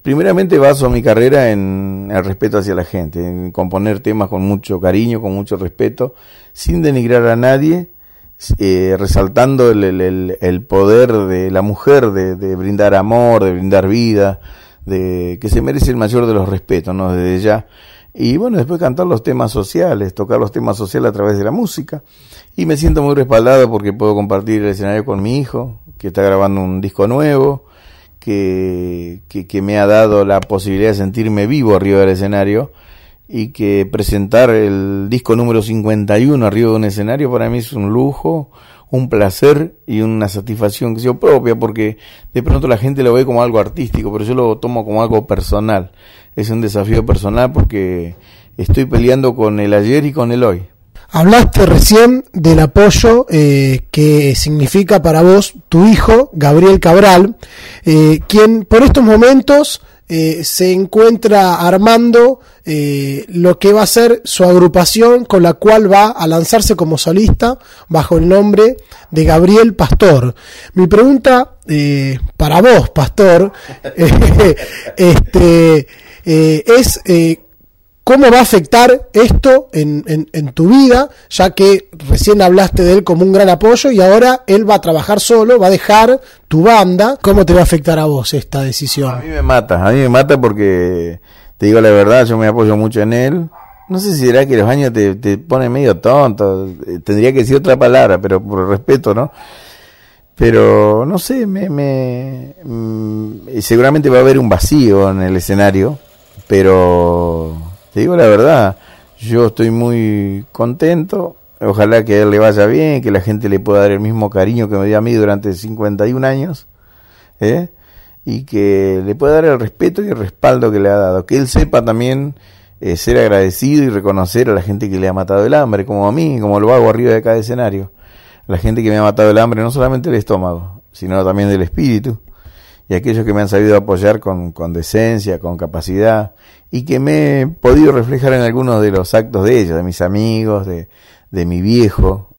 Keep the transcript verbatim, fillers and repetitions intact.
Primeramente baso mi carrera en el respeto hacia la gente, en componer temas con mucho cariño, con mucho respeto, sin denigrar a nadie, eh, resaltando el, el, el poder de la mujer de, de brindar amor, de brindar vida, de que se merece el mayor de los respetos, ¿no? Desde ya. Y bueno, después cantar los temas sociales, tocar los temas sociales a través de la música. Y me siento muy respaldado porque puedo compartir el escenario con mi hijo, que está grabando un disco nuevo, que, que, que me ha dado la posibilidad de sentirme vivo arriba del escenario, y que presentar el disco número cincuenta y uno arriba de un escenario para mí es un lujo, un placer y una satisfacción que sea propia, porque de pronto la gente lo ve como algo artístico, pero yo lo tomo como algo personal. Es un desafío personal porque estoy peleando con el ayer y con el hoy. Hablaste recién del apoyo eh, que significa para vos tu hijo, Gabriel Cabral, eh, quien por estos momentos eh, se encuentra armando eh, lo que va a ser su agrupación, con la cual va a lanzarse como solista bajo el nombre de Gabriel Pastor. Mi pregunta eh, para vos, Pastor, eh, este, eh, es... Eh, ¿cómo va a afectar esto en, en, en tu vida? Ya que recién hablaste de él como un gran apoyo y ahora él va a trabajar solo, va a dejar tu banda. ¿Cómo te va a afectar a vos esta decisión? A mí me mata, a mí me mata porque, te digo la verdad, yo me apoyo mucho en él. No sé si será que los años te, te ponen medio tonto, tendría que decir otra palabra, pero por respeto, ¿no? Pero, no sé, me, me, me seguramente va a haber un vacío en el escenario, pero... te digo la verdad, yo estoy muy contento, ojalá que a él le vaya bien, que la gente le pueda dar el mismo cariño que me dio a mí durante cincuenta y un años, ¿eh? Y que le pueda dar el respeto y el respaldo que le ha dado, que él sepa también eh, ser agradecido y reconocer a la gente que le ha matado el hambre, como a mí, como lo hago arriba de cada escenario, la gente que me ha matado el hambre, no solamente el estómago, sino también del espíritu, y aquellos que me han sabido apoyar con, con decencia, con capacidad, y que me he podido reflejar en algunos de los actos de ellos, de mis amigos, de, de mi viejo,